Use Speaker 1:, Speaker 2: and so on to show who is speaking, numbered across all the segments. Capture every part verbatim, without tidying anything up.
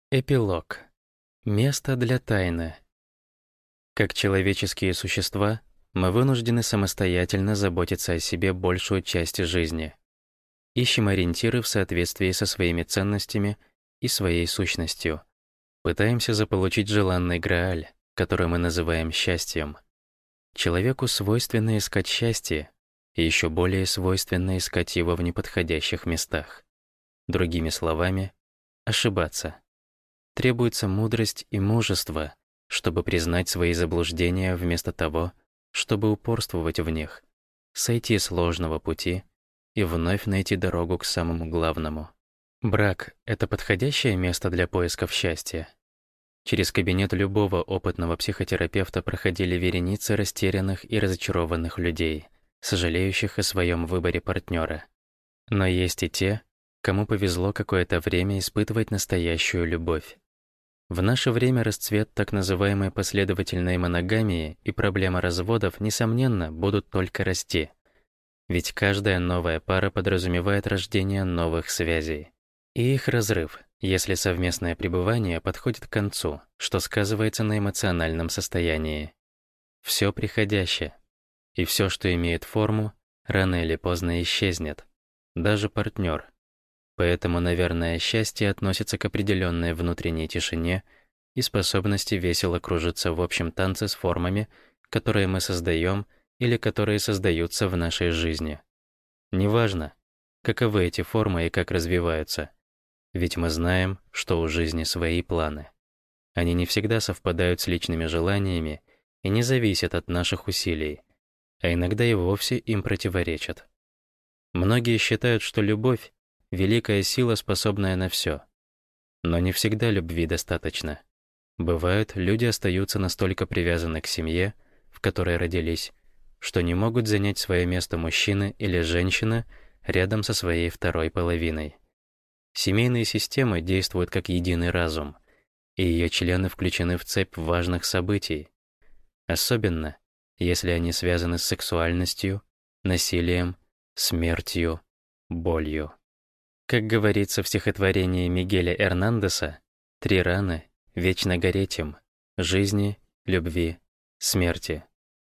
Speaker 1: Эпилог. Место для тайны. Как человеческие существа, мы вынуждены самостоятельно заботиться о себе большую часть жизни. Ищем ориентиры в соответствии со своими ценностями и своей сущностью. Пытаемся заполучить желанный Грааль, который мы называем счастьем. Человеку свойственно искать счастье, и еще более свойственно искать его в неподходящих местах. Другими словами, ошибаться. Требуется мудрость и мужество, чтобы признать свои заблуждения вместо того, чтобы упорствовать в них, сойти с ложного пути и вновь найти дорогу к самому главному. Брак — это подходящее место для поисков счастья. Через кабинет любого опытного психотерапевта проходили вереницы растерянных и разочарованных людей, сожалеющих о своем выборе партнера. Но есть и те, кому повезло какое-то время испытывать настоящую любовь. В наше время расцвет так называемой последовательной моногамии и проблема разводов, несомненно, будут только расти. Ведь каждая новая пара подразумевает рождение новых связей. И их разрыв, если совместное пребывание подходит к концу, что сказывается на эмоциональном состоянии. Все приходящее. И все, что имеет форму, рано или поздно исчезнет. Даже партнер. Поэтому, наверное, счастье относится к определенной внутренней тишине и способности весело кружиться в общем танце с формами, которые мы создаем или которые создаются в нашей жизни. Неважно, каковы эти формы и как развиваются, ведь мы знаем, что у жизни свои планы. Они не всегда совпадают с личными желаниями и не зависят от наших усилий, а иногда и вовсе им противоречат. Многие считают, что любовь — великая сила, способная на все. Но не всегда любви достаточно. Бывают, люди остаются настолько привязаны к семье, в которой родились, что не могут занять свое место мужчины или женщина рядом со своей второй половиной. Семейные системы действуют как единый разум, и ее члены включены в цепь важных событий, особенно если они связаны с сексуальностью, насилием, смертью, болью. Как говорится в стихотворении Мигеля Эрнандеса, три раны вечно гореть им — жизни, любви, смерти.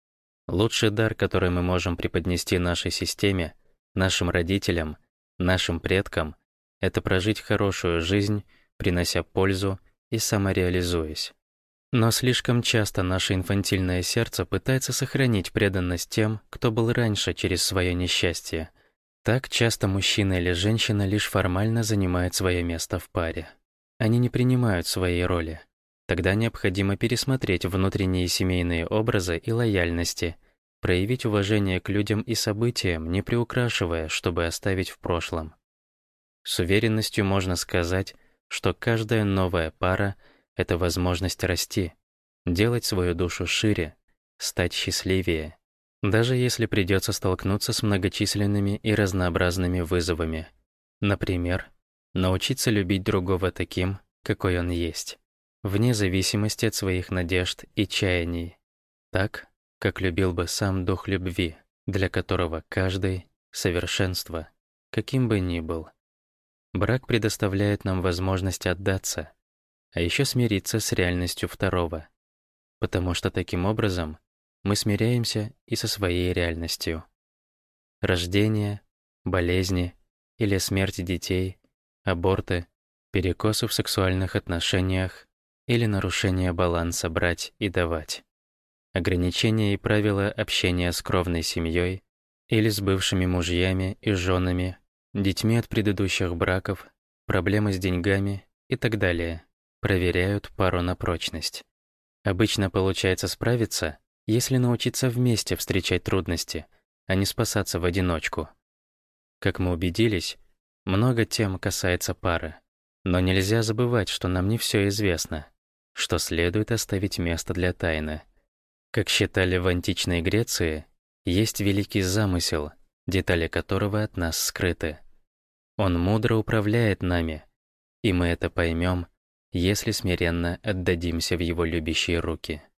Speaker 1: Лучший дар, который мы можем преподнести нашей системе, нашим родителям, нашим предкам — это прожить хорошую жизнь, принося пользу и самореализуясь. Но слишком часто наше инфантильное сердце пытается сохранить преданность тем, кто был раньше через свое несчастье. Так часто мужчина или женщина лишь формально занимает свое место в паре. Они не принимают своей роли. Тогда необходимо пересмотреть внутренние семейные образы и лояльности, проявить уважение к людям и событиям, не приукрашивая, чтобы оставить в прошлом. С уверенностью можно сказать, что каждая новая пара — это возможность расти, делать свою душу шире, стать счастливее, даже если придется столкнуться с многочисленными и разнообразными вызовами. Например, научиться любить другого таким, какой он есть, вне зависимости от своих надежд и чаяний, так, как любил бы сам дух любви, для которого каждый — совершенство, каким бы ни был. Брак предоставляет нам возможность отдаться, а еще смириться с реальностью второго, потому что таким образом мы смиряемся и со своей реальностью. Рождение, болезни или смерть детей, аборты, перекосы в сексуальных отношениях или нарушение баланса брать и давать, ограничения и правила общения с кровной семьей или с бывшими мужьями и женами, детьми от предыдущих браков, проблемы с деньгами и так далее проверяют пару на прочность. Обычно получается справиться, если научиться вместе встречать трудности, а не спасаться в одиночку. Как мы убедились, много тем касается пары. Но нельзя забывать, что нам не все известно, что следует оставить место для тайны. Как считали в античной Греции, есть великий замысел, детали которого от нас скрыты. Он мудро управляет нами, и мы это поймем, если смиренно отдадимся в его любящие руки.